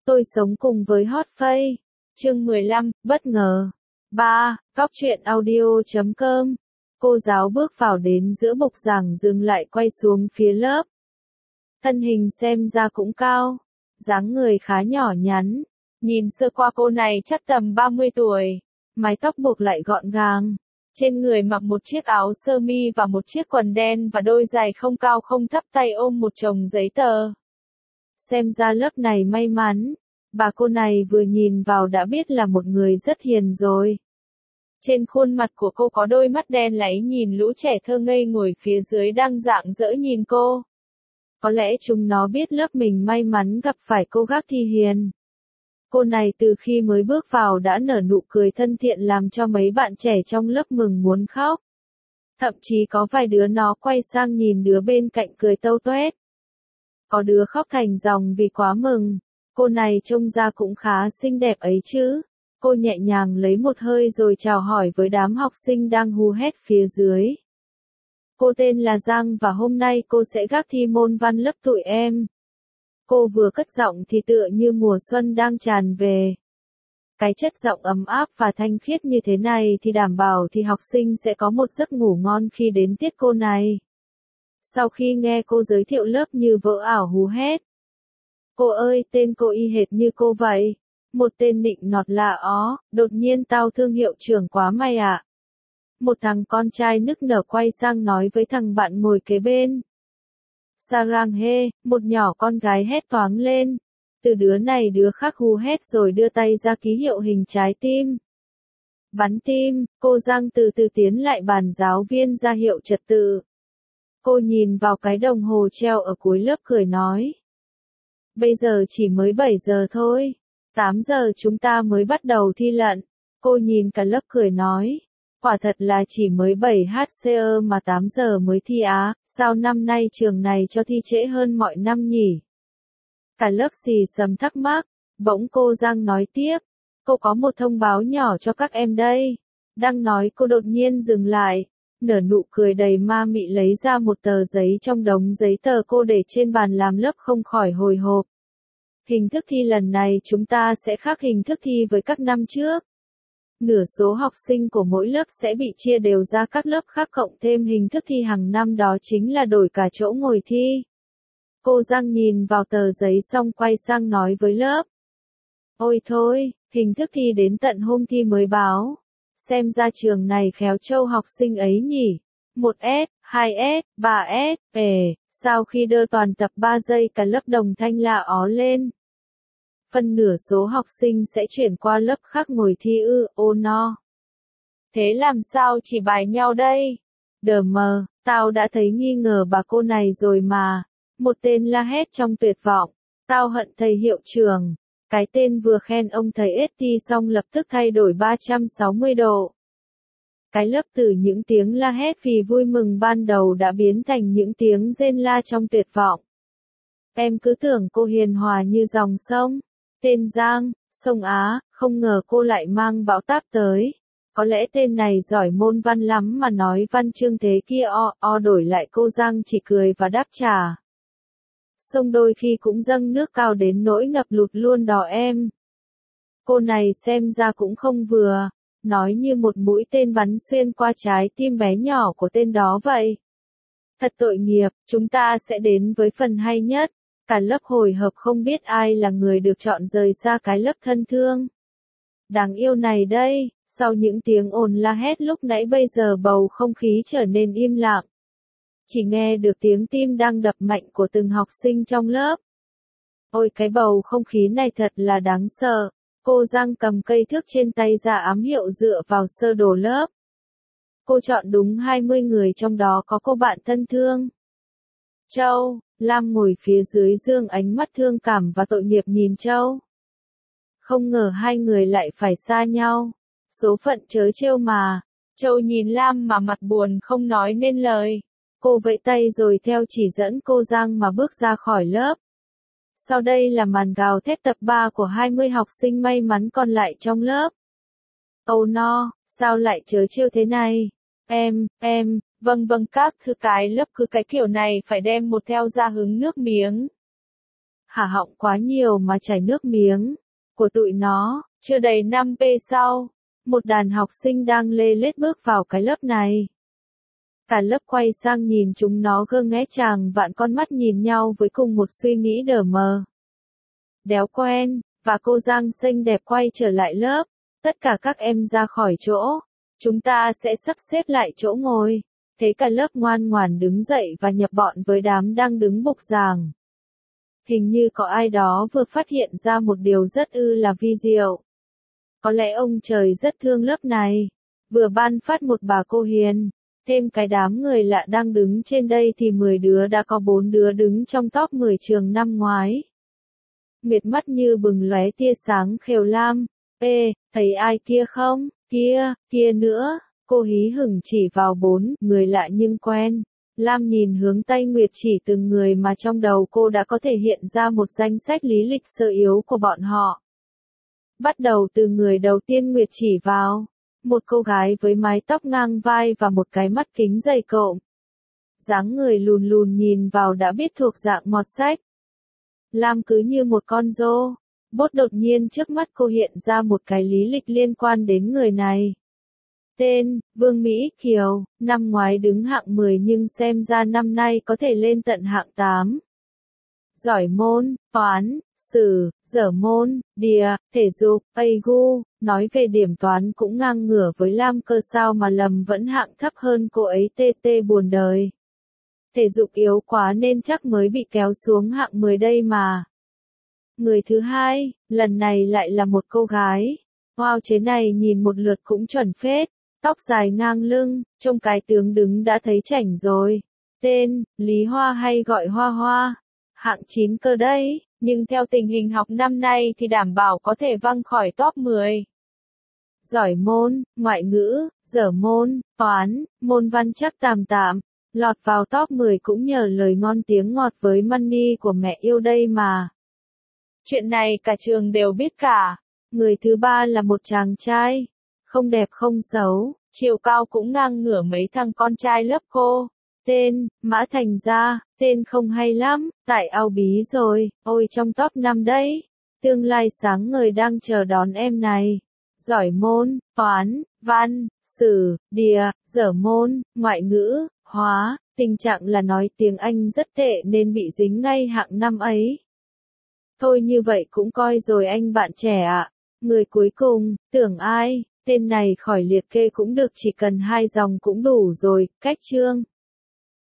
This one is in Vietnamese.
Tôi sống cùng với Hot Face. Chương 15, bất ngờ. 3. Góc truyện audio.com. Cô giáo bước vào đến giữa bục giảng dừng lại quay xuống phía lớp. Thân hình xem ra cũng cao, dáng người khá nhỏ nhắn. Nhìn sơ qua cô này chắc tầm 30 tuổi. Mái tóc buộc lại gọn gàng. Trên người mặc một chiếc áo sơ mi và một chiếc quần đen và đôi giày không cao không thấp, tay ôm một chồng giấy tờ. Xem ra lớp này may mắn. Bà cô này vừa nhìn vào đã biết là một người rất hiền rồi. Trên khuôn mặt của cô có đôi mắt đen láy nhìn lũ trẻ thơ ngây ngồi phía dưới đang rạng rỡ nhìn cô. Có lẽ chúng nó biết lớp mình may mắn gặp phải cô gác thi hiền. Cô này từ khi mới bước vào đã nở nụ cười thân thiện làm cho mấy bạn trẻ trong lớp mừng muốn khóc. Thậm chí có vài đứa nó quay sang nhìn đứa bên cạnh cười tâu tuét. Có đứa khóc thành dòng vì quá mừng. Cô này trông ra cũng khá xinh đẹp ấy chứ. Cô nhẹ nhàng lấy một hơi rồi chào hỏi với đám học sinh đang hú hét phía dưới. Cô tên là Giang và hôm nay cô sẽ gác thi môn văn lớp tụi em. Cô vừa cất giọng thì tựa như mùa xuân đang tràn về. Cái chất giọng ấm áp và thanh khiết như thế này thì đảm bảo thì học sinh sẽ có một giấc ngủ ngon khi đến tiết cô này. Sau khi nghe cô giới thiệu lớp như vỡ ảo hú hét. Cô ơi, tên cô y hệt như cô vậy. Một tên nịnh nọt lạ ó, đột nhiên tao thương hiệu trưởng quá mày ạ. Một thằng con trai nức nở quay sang nói với thằng bạn ngồi kế bên. Sarang hê, một nhỏ con gái hét toáng lên. Từ đứa này đứa khác hú hét rồi đưa tay ra ký hiệu hình trái tim. Bắn tim, cô Giang từ từ tiến lại bàn giáo viên ra hiệu trật tự. Cô nhìn vào cái đồng hồ treo ở cuối lớp cười nói. Bây giờ chỉ mới 7 giờ thôi. 8 giờ chúng ta mới bắt đầu thi lận. Cô nhìn cả lớp cười nói. Quả thật là chỉ mới 7 HCE mà 8 giờ mới thi á. Sao năm nay trường này cho thi trễ hơn mọi năm nhỉ? Cả lớp xì xầm thắc mắc. Bỗng cô Giang nói tiếp. Cô có một thông báo nhỏ cho các em đây. Đang nói cô đột nhiên dừng lại. Nở nụ cười đầy ma mị lấy ra một tờ giấy trong đống giấy tờ cô để trên bàn làm lớp không khỏi hồi hộp. Hình thức thi lần này chúng ta sẽ khác hình thức thi với các năm trước. Nửa số học sinh của mỗi lớp sẽ bị chia đều ra các lớp khác cộng thêm hình thức thi hàng năm đó chính là đổi cả chỗ ngồi thi. Cô Giang nhìn vào tờ giấy xong quay sang nói với lớp. Ôi thôi, hình thức thi đến tận hôm thi mới báo. Xem ra trường này khéo trâu học sinh ấy nhỉ. 1S, 2S, 3S, sau khi đơ toàn tập 3 giây cả lớp đồng thanh la ó lên. Phần nửa số học sinh sẽ chuyển qua lớp khác ngồi thi ô no. Thế làm sao chỉ bài nhau đây? Đờ mờ, tao đã thấy nghi ngờ bà cô này rồi mà. Một tên la hét trong tuyệt vọng. Tao hận thầy hiệu trưởng. Cái tên vừa khen ông thầy ST xong lập tức thay đổi 360 độ. Cái lớp từ những tiếng la hét vì vui mừng ban đầu đã biến thành những tiếng rên la trong tuyệt vọng. Em cứ tưởng cô hiền hòa như dòng sông. Tên Giang, sông Á, không ngờ cô lại mang bão táp tới. Có lẽ tên này giỏi môn văn lắm mà nói văn chương thế kia đổi lại cô Giang chỉ cười và đáp trả. Sông đôi khi cũng dâng nước cao đến nỗi ngập lụt luôn đó em. Cô này xem ra cũng không vừa, nói như một mũi tên bắn xuyên qua trái tim bé nhỏ của tên đó vậy. Thật tội nghiệp, chúng ta sẽ đến với phần hay nhất. Cả lớp hồi hộp không biết ai là người được chọn rời xa cái lớp thân thương. Đáng yêu này đây, sau những tiếng ồn la hét lúc nãy bây giờ bầu không khí trở nên im lặng. Chỉ nghe được tiếng tim đang đập mạnh của từng học sinh trong lớp. Ôi cái bầu không khí này thật là đáng sợ. Cô Giang cầm cây thước trên tay ra ám hiệu dựa vào sơ đồ lớp. Cô chọn đúng 20 người trong đó có cô bạn thân thương. Châu, Lam ngồi phía dưới dương ánh mắt thương cảm và tội nghiệp nhìn Châu. Không ngờ hai người lại phải xa nhau. Số phận trớ trêu mà. Châu nhìn Lam mà mặt buồn không nói nên lời. Cô vẫy tay rồi theo chỉ dẫn cô Giang mà bước ra khỏi lớp. Sau đây là màn gào thét tập 3 của 20 học sinh may mắn còn lại trong lớp. Oh no, sao lại trớ trêu thế này? Vâng các thư cái lớp cứ cái kiểu này phải đem một theo ra hứng nước miếng. Hả họng quá nhiều mà chảy nước miếng. Của tụi nó, chưa đầy 5 p sau, một đàn học sinh đang lê lết bước vào cái lớp này. Cả lớp quay sang nhìn chúng nó ngơ ngác chàng vạn con mắt nhìn nhau với cùng một suy nghĩ đờ mờ. Đéo quen, và cô Giang xinh đẹp quay trở lại lớp. Tất cả các em ra khỏi chỗ. Chúng ta sẽ sắp xếp lại chỗ ngồi. Thế cả lớp ngoan ngoãn đứng dậy và nhập bọn với đám đang đứng bục giảng. Hình như có ai đó vừa phát hiện ra một điều rất là vi diệu. Có lẽ ông trời rất thương lớp này. Vừa ban phát một bà cô hiền. Thêm cái đám người lạ đang đứng trên đây thì 10 đứa đã có 4 đứa đứng trong top 10 trường năm ngoái. Miệt mắt như bừng lóe tia sáng khều lam. Ê, thấy ai kia không? Kia nữa. Cô hí hửng chỉ vào 4 người lạ nhưng quen. Lam nhìn hướng tay Nguyệt chỉ từng người mà trong đầu cô đã có thể hiện ra một danh sách lý lịch sơ yếu của bọn họ. Bắt đầu từ người đầu tiên Nguyệt chỉ vào. Một cô gái với mái tóc ngang vai và một cái mắt kính dày cộm. Dáng người lùn lùn nhìn vào đã biết thuộc dạng mọt sách. Lam cứ như một con rô. Bốt đột nhiên trước mắt cô hiện ra một cái lý lịch liên quan đến người này. Tên, Vương Mỹ Kiều, năm ngoái đứng hạng 10 nhưng xem ra năm nay có thể lên tận hạng 8. Giỏi môn, toán, sử, dở môn, địa, thể dục, AIGU, nói về điểm toán cũng ngang ngửa với Lam cơ sao mà Lầm vẫn hạng thấp hơn cô ấy buồn đời. Thể dục yếu quá nên chắc mới bị kéo xuống hạng 10 đây mà. Người thứ hai, lần này lại là một cô gái. Wow, chế này nhìn một lượt cũng chuẩn phết. Tóc dài ngang lưng, trông cái tướng đứng đã thấy chảnh rồi. Tên, Lý Hoa hay gọi Hoa Hoa. Hạng 9 cơ đấy, nhưng theo tình hình học năm nay thì đảm bảo có thể văng khỏi top 10. Giỏi môn, ngoại ngữ, dở môn, toán, môn văn chắc tạm tạm. Lọt vào top 10 cũng nhờ lời ngon tiếng ngọt với Money của mẹ yêu đây mà. Chuyện này cả trường đều biết cả. Người thứ ba là một chàng trai. Không đẹp không xấu, chiều cao cũng ngang ngửa mấy thằng con trai lớp cô. Tên, Mã Thành Gia, tên không hay lắm, tại ao bí rồi, ôi trong top 5 đấy. Tương lai sáng ngời đang chờ đón em này. Giỏi môn, toán, văn, sử, địa, dở môn, ngoại ngữ, hóa, tình trạng là nói tiếng Anh rất tệ nên bị dính ngay hạng 5 ấy. Thôi như vậy cũng coi rồi anh bạn trẻ ạ. Người cuối cùng, tưởng ai? Tên này khỏi liệt kê cũng được, chỉ cần 2 dòng cũng đủ rồi. Cách chương